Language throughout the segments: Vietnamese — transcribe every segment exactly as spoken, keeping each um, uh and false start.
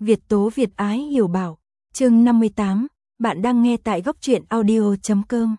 Việt tố Việt ái hiểu bảo, chương năm mươi tám, bạn đang nghe tại góc truyện audio chấm com.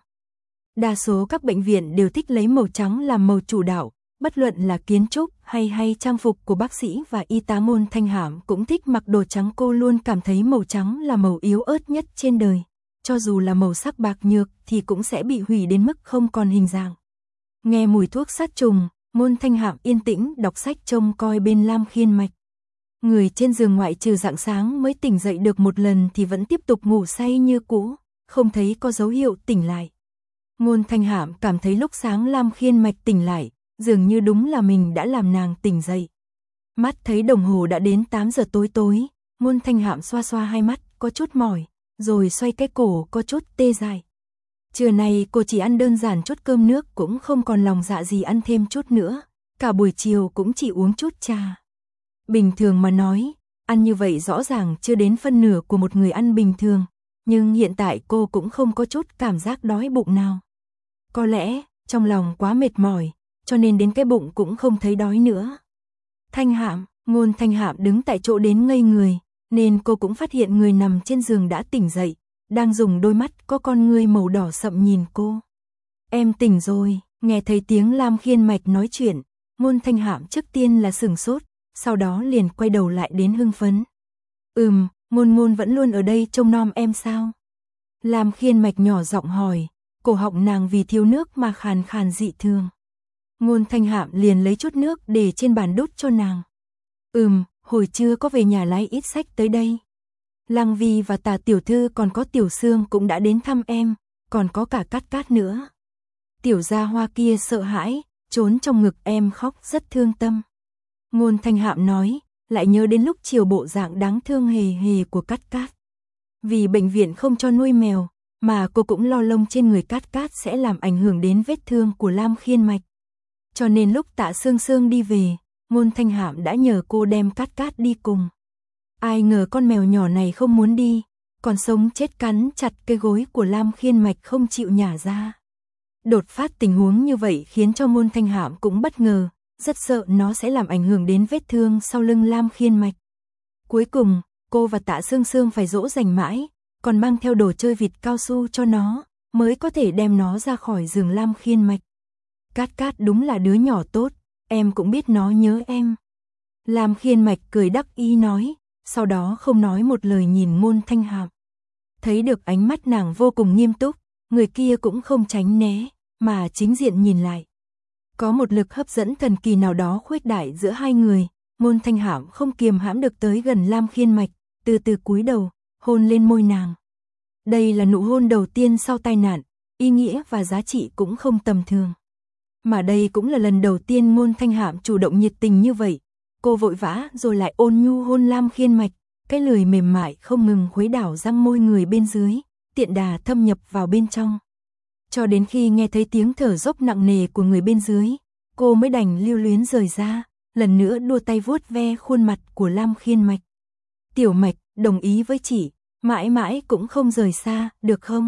Đa số các bệnh viện đều thích lấy màu trắng làm màu chủ đạo, bất luận là kiến trúc hay hay trang phục của bác sĩ và y tá. Môn Thanh Hạm cũng thích mặc đồ trắng, cô luôn cảm thấy màu trắng là màu yếu ớt nhất trên đời, cho dù là màu sắc bạc nhược thì cũng sẽ bị hủy đến mức không còn hình dạng. Nghe mùi thuốc sát trùng, Môn Thanh Hạm yên tĩnh đọc sách trông coi bên Lam Khiên Mạch. Người trên giường ngoại trừ rạng sáng mới tỉnh dậy được một lần thì vẫn tiếp tục ngủ say như cũ, không thấy có dấu hiệu tỉnh lại. Môn Thanh Hạm cảm thấy lúc sáng Lam Khiên Mạch tỉnh lại, dường như đúng là mình đã làm nàng tỉnh dậy. Mắt thấy đồng hồ đã đến tám giờ tối tối, Môn Thanh Hạm xoa xoa hai mắt, có chút mỏi, rồi xoay cái cổ có chút tê dại. Trưa nay cô chỉ ăn đơn giản chút cơm nước, cũng không còn lòng dạ gì ăn thêm chút nữa, cả buổi chiều cũng chỉ uống chút trà. Bình thường mà nói, ăn như vậy rõ ràng chưa đến phân nửa của một người ăn bình thường, nhưng hiện tại cô cũng không có chút cảm giác đói bụng nào. Có lẽ, trong lòng quá mệt mỏi, cho nên đến cái bụng cũng không thấy đói nữa. Thanh Hạm, Môn Thanh Hạm đứng tại chỗ đến ngây người, nên cô cũng phát hiện người nằm trên giường đã tỉnh dậy, đang dùng đôi mắt có con ngươi màu đỏ sậm nhìn cô. Em tỉnh rồi, nghe thấy tiếng Lam Khiên Mạch nói chuyện, Môn Thanh Hạm trước tiên là sửng sốt, sau đó liền quay đầu lại đến hưng phấn. Ừm, Môn Môn vẫn luôn ở đây trông nom em sao? Lam Khiên Mạch nhỏ giọng hỏi, cổ họng nàng vì thiếu nước mà khàn khàn dị thường. Môn Thanh Hạm liền lấy chút nước để trên bàn đút cho nàng. Ừm, hồi trưa có về nhà lái ít sách tới đây. Lăng Vi và Tà tiểu thư còn có Tiểu Sương cũng đã đến thăm em, còn có cả Cát Cát nữa. Tiểu gia hoa kia sợ hãi, trốn trong ngực em khóc rất thương tâm. Môn Thanh Hạm nói, lại nhớ đến lúc chiều bộ dạng đáng thương hề hề của Cát Cát. Vì bệnh viện không cho nuôi mèo, mà cô cũng lo lông trên người Cát Cát sẽ làm ảnh hưởng đến vết thương của Lam Khiên Mạch. Cho nên lúc Tạ Sương Sương đi về, Môn Thanh Hạm đã nhờ cô đem Cát Cát đi cùng. Ai ngờ con mèo nhỏ này không muốn đi, còn sống chết cắn chặt cái gối của Lam Khiên Mạch không chịu nhả ra. Đột phát tình huống như vậy khiến cho Môn Thanh Hạm cũng bất ngờ, rất sợ nó sẽ làm ảnh hưởng đến vết thương sau lưng Lam Khiên Mạch. Cuối cùng, cô và Tạ Sương Sương phải dỗ dành mãi, còn mang theo đồ chơi vịt cao su cho nó, mới có thể đem nó ra khỏi giường Lam Khiên Mạch. Cát Cát đúng là đứa nhỏ tốt, em cũng biết nó nhớ em. Lam Khiên Mạch cười đắc ý nói, sau đó không nói một lời nhìn Môn Thanh Hạm. Thấy được ánh mắt nàng vô cùng nghiêm túc, người kia cũng không tránh né, mà chính diện nhìn lại. Có một lực hấp dẫn thần kỳ nào đó khuếch đại giữa hai người, Môn Thanh Hạm không kiềm hãm được tới gần Lam Khiên Mạch, từ từ cúi đầu, hôn lên môi nàng. Đây là nụ hôn đầu tiên sau tai nạn, ý nghĩa và giá trị cũng không tầm thường. Mà đây cũng là lần đầu tiên Môn Thanh Hạm chủ động nhiệt tình như vậy, cô vội vã rồi lại ôn nhu hôn Lam Khiên Mạch, cái lưỡi mềm mại không ngừng khuấy đảo răng môi người bên dưới, tiện đà thâm nhập vào bên trong. Cho đến khi nghe thấy tiếng thở dốc nặng nề của người bên dưới, cô mới đành lưu luyến rời ra, lần nữa đua tay vuốt ve khuôn mặt của Lam Khiên Mạch. Tiểu Mạch, đồng ý với chị, mãi mãi cũng không rời xa, được không?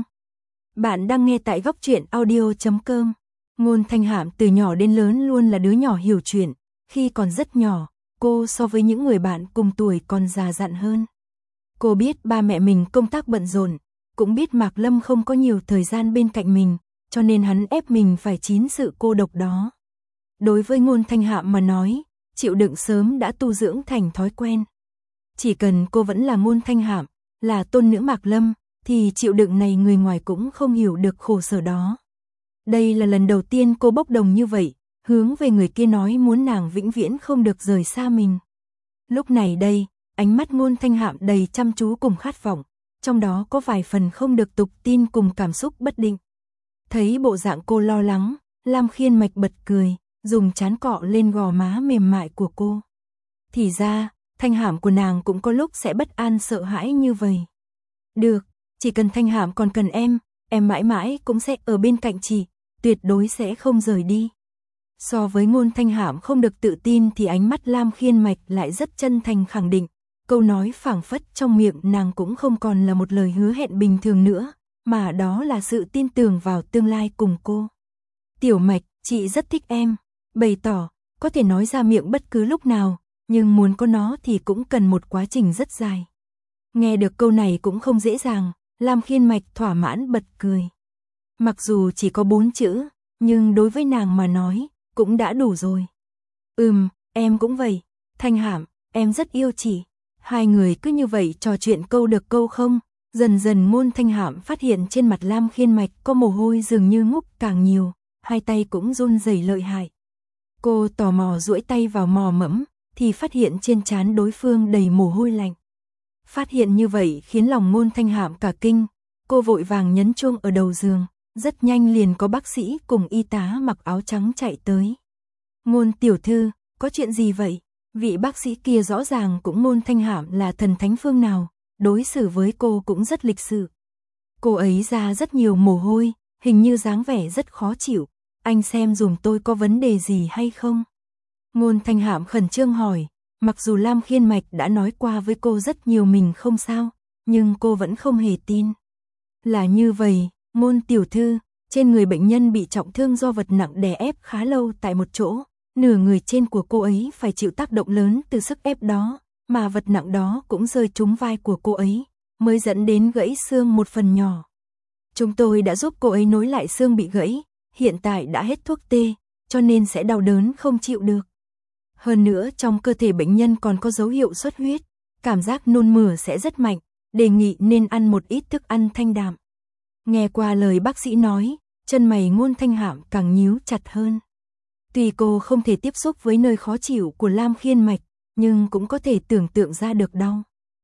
Bạn đang nghe tại góc truyện audio chấm com. Môn Thanh Hạm từ nhỏ đến lớn luôn là đứa nhỏ hiểu chuyện, khi còn rất nhỏ, cô so với những người bạn cùng tuổi còn già dặn hơn. Cô biết ba mẹ mình công tác bận rộn, cũng biết Mạc Lâm không có nhiều thời gian bên cạnh mình, cho nên hắn ép mình phải chín sự cô độc đó. Đối với Môn Thanh Hạm mà nói, chịu đựng sớm đã tu dưỡng thành thói quen. Chỉ cần cô vẫn là Môn Thanh Hạm, là tôn nữ Mạc Lâm, thì chịu đựng này người ngoài cũng không hiểu được khổ sở đó. Đây là lần đầu tiên cô bốc đồng như vậy, hướng về người kia nói muốn nàng vĩnh viễn không được rời xa mình. Lúc này đây, ánh mắt Môn Thanh Hạm đầy chăm chú cùng khát vọng, trong đó có vài phần không được tục tin cùng cảm xúc bất định. Thấy bộ dạng cô lo lắng, Lam Khiên Mạch bật cười, dùng trán cọ lên gò má mềm mại của cô. Thì ra, Thanh Hạm của nàng cũng có lúc sẽ bất an sợ hãi như vậy. Được, chỉ cần Thanh Hạm còn cần em, em mãi mãi cũng sẽ ở bên cạnh chị, tuyệt đối sẽ không rời đi. So với Môn Thanh Hạm không được tự tin thì ánh mắt Lam Khiên Mạch lại rất chân thành khẳng định, câu nói phảng phất trong miệng nàng cũng không còn là một lời hứa hẹn bình thường nữa, mà đó là sự tin tưởng vào tương lai cùng cô. Tiểu Mạch, chị rất thích em, bày tỏ, có thể nói ra miệng bất cứ lúc nào, nhưng muốn có nó thì cũng cần một quá trình rất dài. Nghe được câu này cũng không dễ dàng, Lam Khiên Mạch thỏa mãn bật cười. Mặc dù chỉ có bốn chữ, nhưng đối với nàng mà nói, cũng đã đủ rồi. Ừm, em cũng vậy. Thanh Hạm, em rất yêu chị. Hai người cứ như vậy trò chuyện câu được câu không. Dần dần Ngôn Thanh Hạm phát hiện trên mặt Lam Khiên Mạch có mồ hôi dường như ngúc càng nhiều, hai tay cũng run rẩy lợi hại. Cô tò mò duỗi tay vào mò mẫm, thì phát hiện trên trán đối phương đầy mồ hôi lạnh. Phát hiện như vậy khiến lòng Ngôn Thanh Hạm cả kinh, cô vội vàng nhấn chuông ở đầu giường, rất nhanh liền có bác sĩ cùng y tá mặc áo trắng chạy tới. Ngôn tiểu thư, có chuyện gì vậy? Vị bác sĩ kia rõ ràng cũng Ngôn Thanh Hạm là thần thánh phương nào, đối xử với cô cũng rất lịch sự. Cô ấy ra rất nhiều mồ hôi, hình như dáng vẻ rất khó chịu, anh xem dùm tôi có vấn đề gì hay không? Ngôn Thanh Hạm khẩn trương hỏi, mặc dù Lam Khiên Mạch đã nói qua với cô rất nhiều mình không sao, nhưng cô vẫn không hề tin. Là như vậy, Ngôn tiểu thư, trên người bệnh nhân bị trọng thương do vật nặng đè ép khá lâu tại một chỗ, nửa người trên của cô ấy phải chịu tác động lớn từ sức ép đó, mà vật nặng đó cũng rơi trúng vai của cô ấy, mới dẫn đến gãy xương một phần nhỏ. Chúng tôi đã giúp cô ấy nối lại xương bị gãy, hiện tại đã hết thuốc tê, cho nên sẽ đau đớn không chịu được. Hơn nữa trong cơ thể bệnh nhân còn có dấu hiệu xuất huyết, cảm giác nôn mửa sẽ rất mạnh, đề nghị nên ăn một ít thức ăn thanh đạm. Nghe qua lời bác sĩ nói, chân mày Ngôn Thanh Hạm càng nhíu chặt hơn. Tuy cô không thể tiếp xúc với nơi khó chịu của Lam Khiên Mạch, nhưng cũng có thể tưởng tượng ra được đau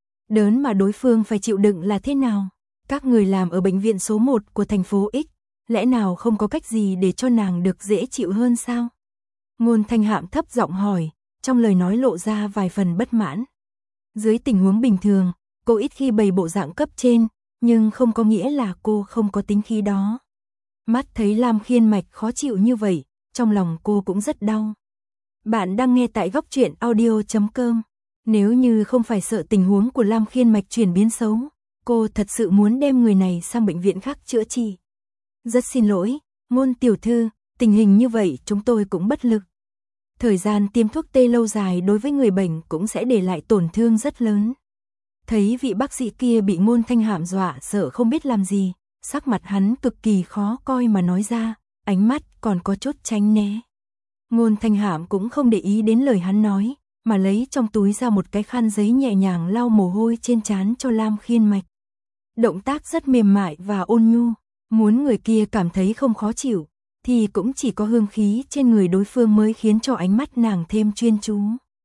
đớn mà đối phương phải chịu đựng là thế nào. Các người làm ở bệnh viện số một của thành phố X, lẽ nào không có cách gì để cho nàng được dễ chịu hơn sao? Ngôn Thanh Hạm thấp giọng hỏi, trong lời nói lộ ra vài phần bất mãn. Dưới tình huống bình thường, cô ít khi bày bộ dạng cấp trên, nhưng không có nghĩa là cô không có tính khí đó. Mắt thấy Lam Khiên Mạch khó chịu như vậy, trong lòng cô cũng rất đau. Bạn đang nghe tại góc truyện audio chấm com. Nếu như không phải sợ tình huống của Lam Khiên Mạch chuyển biến xấu, cô thật sự muốn đem người này sang bệnh viện khác chữa trị. Rất xin lỗi, Ngôn tiểu thư, tình hình như vậy chúng tôi cũng bất lực. Thời gian tiêm thuốc tê lâu dài đối với người bệnh cũng sẽ để lại tổn thương rất lớn. Thấy vị bác sĩ kia bị Ngôn Thanh Hạm dọa sợ không biết làm gì, sắc mặt hắn cực kỳ khó coi mà nói ra, ánh mắt còn có chút tránh né. Ngôn Thanh Hạm cũng không để ý đến lời hắn nói, mà lấy trong túi ra một cái khăn giấy nhẹ nhàng lau mồ hôi trên trán cho Lam Khiên Mạch. Động tác rất mềm mại và ôn nhu, muốn người kia cảm thấy không khó chịu, thì cũng chỉ có hương khí trên người đối phương mới khiến cho ánh mắt nàng thêm chuyên chú.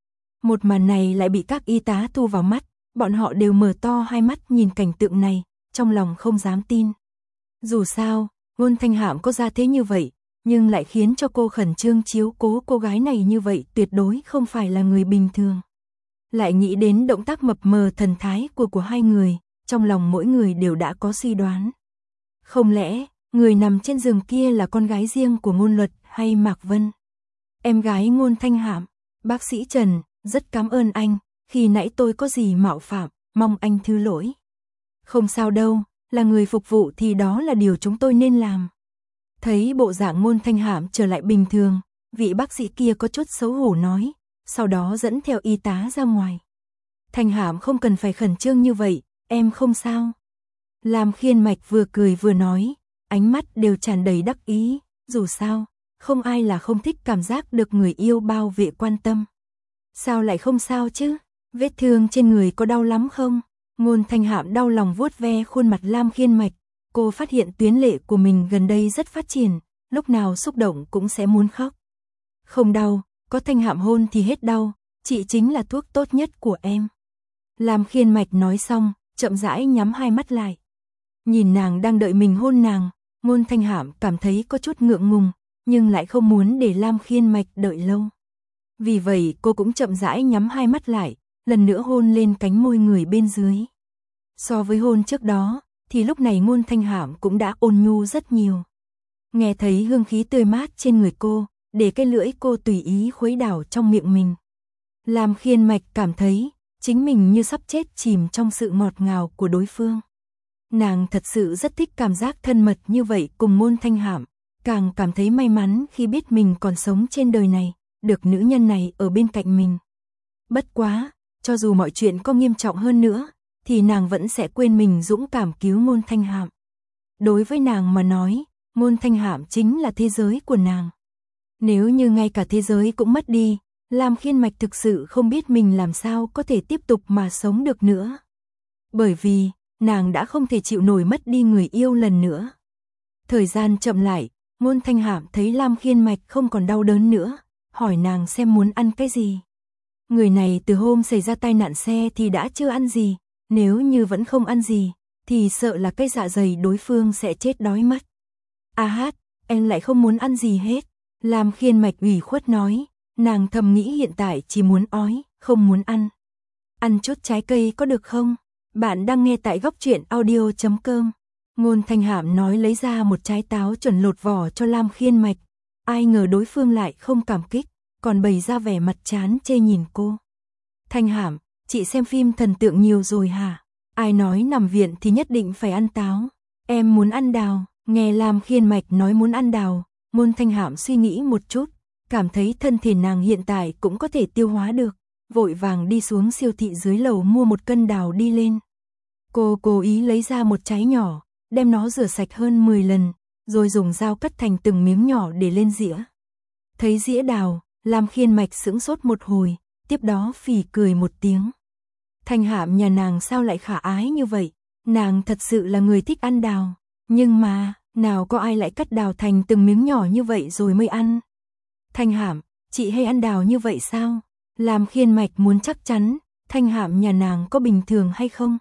Một màn này lại bị các y tá thu vào mắt, bọn họ đều mở to hai mắt nhìn cảnh tượng này, trong lòng không dám tin. Dù sao, Ngôn Thanh Hạm có ra thế như vậy, nhưng lại khiến cho cô khẩn trương chiếu cố cô gái này như vậy tuyệt đối không phải là người bình thường. Lại nghĩ đến động tác mập mờ thần thái của của hai người, trong lòng mỗi người đều đã có suy đoán. Không lẽ, người nằm trên giường kia là con gái riêng của Ngôn Luật hay Mạc Vân? Em gái Ngôn Thanh Hạm, bác sĩ Trần, rất cảm ơn anh, khi nãy tôi có gì mạo phạm, mong anh thứ lỗi. Không sao đâu, là người phục vụ thì đó là điều chúng tôi nên làm. Thấy bộ dạng Ngôn Thanh Hạm trở lại bình thường, vị bác sĩ kia có chút xấu hổ nói, sau đó dẫn theo y tá ra ngoài. Thanh Hạm không cần phải khẩn trương như vậy, em không sao. Lam Khiên Mạch vừa cười vừa nói, ánh mắt đều tràn đầy đắc ý, dù sao, không ai là không thích cảm giác được người yêu bao vệ quan tâm. Sao lại không sao chứ? Vết thương trên người có đau lắm không? Ngôn Thanh Hạm đau lòng vuốt ve khuôn mặt Lam Khiên Mạch, cô phát hiện tuyến lệ của mình gần đây rất phát triển, lúc nào xúc động cũng sẽ muốn khóc. Không đau, có Thanh Hạm hôn thì hết đau, chị chính là thuốc tốt nhất của em. Lam Khiên Mạch nói xong, chậm rãi nhắm hai mắt lại. Nhìn nàng đang đợi mình hôn nàng, Ngôn Thanh Hạm cảm thấy có chút ngượng ngùng, nhưng lại không muốn để Lam Khiên Mạch đợi lâu. Vì vậy cô cũng chậm rãi nhắm hai mắt lại, lần nữa hôn lên cánh môi người bên dưới. So với hôn trước đó, thì lúc này Ngôn Thanh Hạm cũng đã ôn nhu rất nhiều. Nghe thấy hương khí tươi mát trên người cô, để cái lưỡi cô tùy ý khuấy đảo trong miệng mình. Lam Khiên Mạch cảm thấy, chính mình như sắp chết chìm trong sự ngọt ngào của đối phương. Nàng thật sự rất thích cảm giác thân mật như vậy cùng Ngôn Thanh Hạm, càng cảm thấy may mắn khi biết mình còn sống trên đời này, được nữ nhân này ở bên cạnh mình. Bất quá, cho dù mọi chuyện có nghiêm trọng hơn nữa, thì nàng vẫn sẽ quên mình dũng cảm cứu Ngôn Thanh Hạm. Đối với nàng mà nói, Ngôn Thanh Hạm chính là thế giới của nàng. Nếu như ngay cả thế giới cũng mất đi, Lam Khiên Mạch thực sự không biết mình làm sao có thể tiếp tục mà sống được nữa. Bởi vì, nàng đã không thể chịu nổi mất đi người yêu lần nữa. Thời gian chậm lại, Ngôn Thanh Hạm thấy Lam Khiên Mạch không còn đau đớn nữa, hỏi nàng xem muốn ăn cái gì. Người này từ hôm xảy ra tai nạn xe thì đã chưa ăn gì, nếu như vẫn không ăn gì, thì sợ là cái dạ dày đối phương sẽ chết đói mất. A hát, em lại không muốn ăn gì hết. Lam Khiên Mạch ủy khuất nói, nàng thầm nghĩ hiện tại chỉ muốn ói, không muốn ăn. Ăn chút trái cây có được không? Bạn đang nghe tại góc truyện audio chấm com. Ngôn Thanh Hạm nói lấy ra một trái táo chuẩn lột vỏ cho Lam Khiên Mạch. Ai ngờ đối phương lại không cảm kích, còn bày ra vẻ mặt chán chê nhìn cô. Thanh Hạm, chị xem phim thần tượng nhiều rồi hả? Ai nói nằm viện thì nhất định phải ăn táo? Em muốn ăn đào. Nghe Lam Khiên Mạch nói muốn ăn đào, Ngôn Thanh Hạm suy nghĩ một chút, cảm thấy thân thể nàng hiện tại cũng có thể tiêu hóa được, vội vàng đi xuống siêu thị dưới lầu mua một cân đào đi lên. Cô cố ý lấy ra một trái nhỏ, đem nó rửa sạch hơn mười lần, rồi dùng dao cắt thành từng miếng nhỏ để lên dĩa. Thấy dĩa đào, Lam Khiên Mạch sững sốt một hồi, tiếp đó phì cười một tiếng. Thanh Hạm nhà nàng sao lại khả ái như vậy, nàng thật sự là người thích ăn đào, nhưng mà, nào có ai lại cắt đào thành từng miếng nhỏ như vậy rồi mới ăn. Thanh Hạm, chị hay ăn đào như vậy sao? Lam Khiên Mạch muốn chắc chắn, Thanh Hạm nhà nàng có bình thường hay không?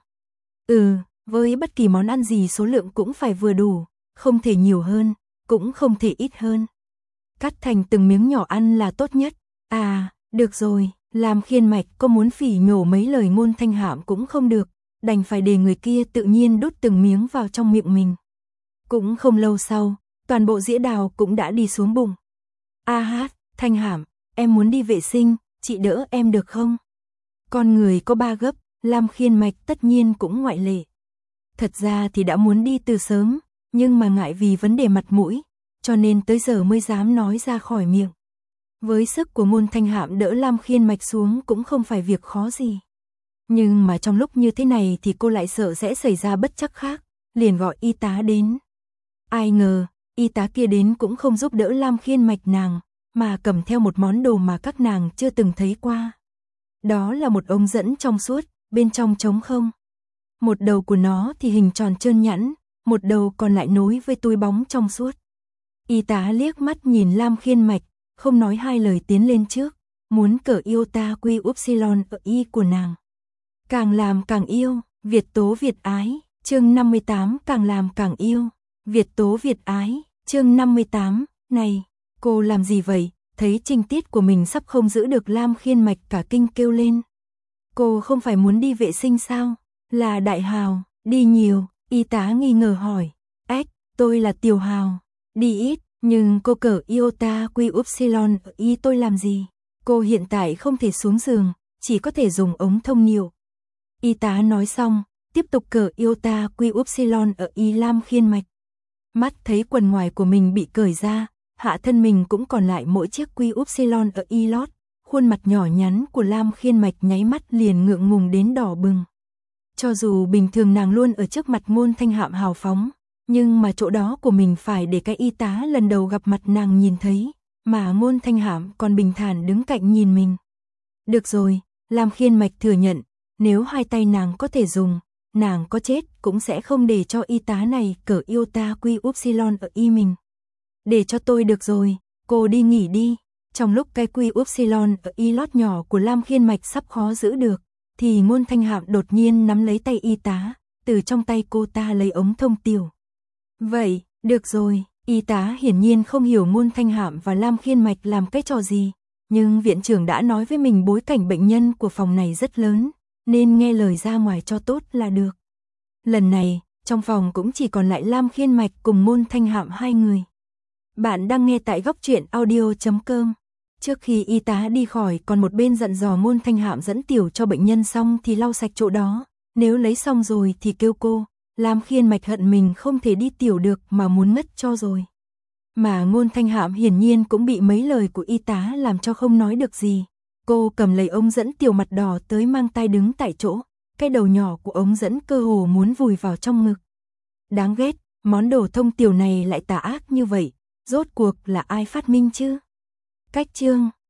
Ừ, với bất kỳ món ăn gì số lượng cũng phải vừa đủ, không thể nhiều hơn, cũng không thể ít hơn. Cắt thành từng miếng nhỏ ăn là tốt nhất. À, được rồi, Lam Khiên Mạch có muốn phỉ nhổ mấy lời Ngôn Thanh Hạm cũng không được, đành phải để người kia tự nhiên đút từng miếng vào trong miệng mình. Cũng không lâu sau, toàn bộ dĩa đào cũng đã đi xuống bụng. A hát, Thanh Hạm, em muốn đi vệ sinh, chị đỡ em được không? Con người có ba gấp, Lam Khiên Mạch tất nhiên cũng ngoại lệ. Thật ra thì đã muốn đi từ sớm, nhưng mà ngại vì vấn đề mặt mũi, cho nên tới giờ mới dám nói ra khỏi miệng. Với sức của Ngôn Thanh Hạm đỡ Lam Khiên Mạch xuống cũng không phải việc khó gì. Nhưng mà trong lúc như thế này thì cô lại sợ sẽ xảy ra bất trắc khác, liền gọi y tá đến. Ai ngờ, y tá kia đến cũng không giúp đỡ Lam Khiên Mạch nàng, mà cầm theo một món đồ mà các nàng chưa từng thấy qua. Đó là một ống dẫn trong suốt, bên trong trống không. Một đầu của nó thì hình tròn trơn nhẵn, một đầu còn lại nối với túi bóng trong suốt. Y tá liếc mắt nhìn Lam Khiên Mạch, không nói hai lời tiến lên trước, muốn cởi iota quy upsilon ở y của nàng. Càng làm càng yêu, Việt tố Việt ái, chương năm mươi tám càng làm càng yêu, Việt tố Việt ái, chương năm mươi tám, này, cô làm gì vậy, thấy trinh tiết của mình sắp không giữ được Lam Khiên Mạch cả kinh kêu lên. Cô không phải muốn đi vệ sinh sao, là Đại Hào, đi nhiều, y tá nghi ngờ hỏi, ếch, tôi là Tiểu Hào, đi ít, nhưng cô cởi iota quy upsilon ở y tôi làm gì, cô hiện tại không thể xuống giường, chỉ có thể dùng ống thông niệu. Y tá nói xong, tiếp tục cởi iota quy upsilon ở y Lam Khiên Mạch. Mắt thấy quần ngoài của mình bị cởi ra, hạ thân mình cũng còn lại mỗi chiếc quy upsilon ở y lót, khuôn mặt nhỏ nhắn của Lam Khiên Mạch nháy mắt liền ngượng ngùng đến đỏ bừng. Cho dù bình thường nàng luôn ở trước mặt Ngôn Thanh Hạm hào phóng, nhưng mà chỗ đó của mình phải để cái y tá lần đầu gặp mặt nàng nhìn thấy, mà Ngôn Thanh Hạm còn bình thản đứng cạnh nhìn mình. Được rồi, Lam Khiên Mạch thừa nhận, nếu hai tay nàng có thể dùng, nàng có chết cũng sẽ không để cho y tá này cởi iota quy upsilon ở y mình. Để cho tôi được rồi, cô đi nghỉ đi. Trong lúc cái quy upsilon ở y lót nhỏ của Lam Khiên Mạch sắp khó giữ được, thì Ngôn Thanh Hạm đột nhiên nắm lấy tay y tá, từ trong tay cô ta lấy ống thông tiểu. Vậy, được rồi, y tá hiển nhiên không hiểu Ngôn Thanh Hạm và Lam Khiên Mạch làm cái trò gì, nhưng viện trưởng đã nói với mình bối cảnh bệnh nhân của phòng này rất lớn, nên nghe lời ra ngoài cho tốt là được. Lần này, trong phòng cũng chỉ còn lại Lam Khiên Mạch cùng Ngôn Thanh Hạm hai người. Bạn đang nghe tại góc truyện audio chấm com. Trước khi y tá đi khỏi còn một bên dặn dò Ngôn Thanh Hạm dẫn tiểu cho bệnh nhân xong thì lau sạch chỗ đó, nếu lấy xong rồi thì kêu cô. Lam Khiên Mạch hận mình không thể đi tiểu được mà muốn ngất cho rồi. Mà Ngôn Thanh Hạm hiển nhiên cũng bị mấy lời của y tá làm cho không nói được gì. Cô cầm lấy ống dẫn tiểu mặt đỏ tới mang tai đứng tại chỗ, cái đầu nhỏ của ống dẫn cơ hồ muốn vùi vào trong ngực. Đáng ghét, món đồ thông tiểu này lại tà ác như vậy, rốt cuộc là ai phát minh chứ? Cách chương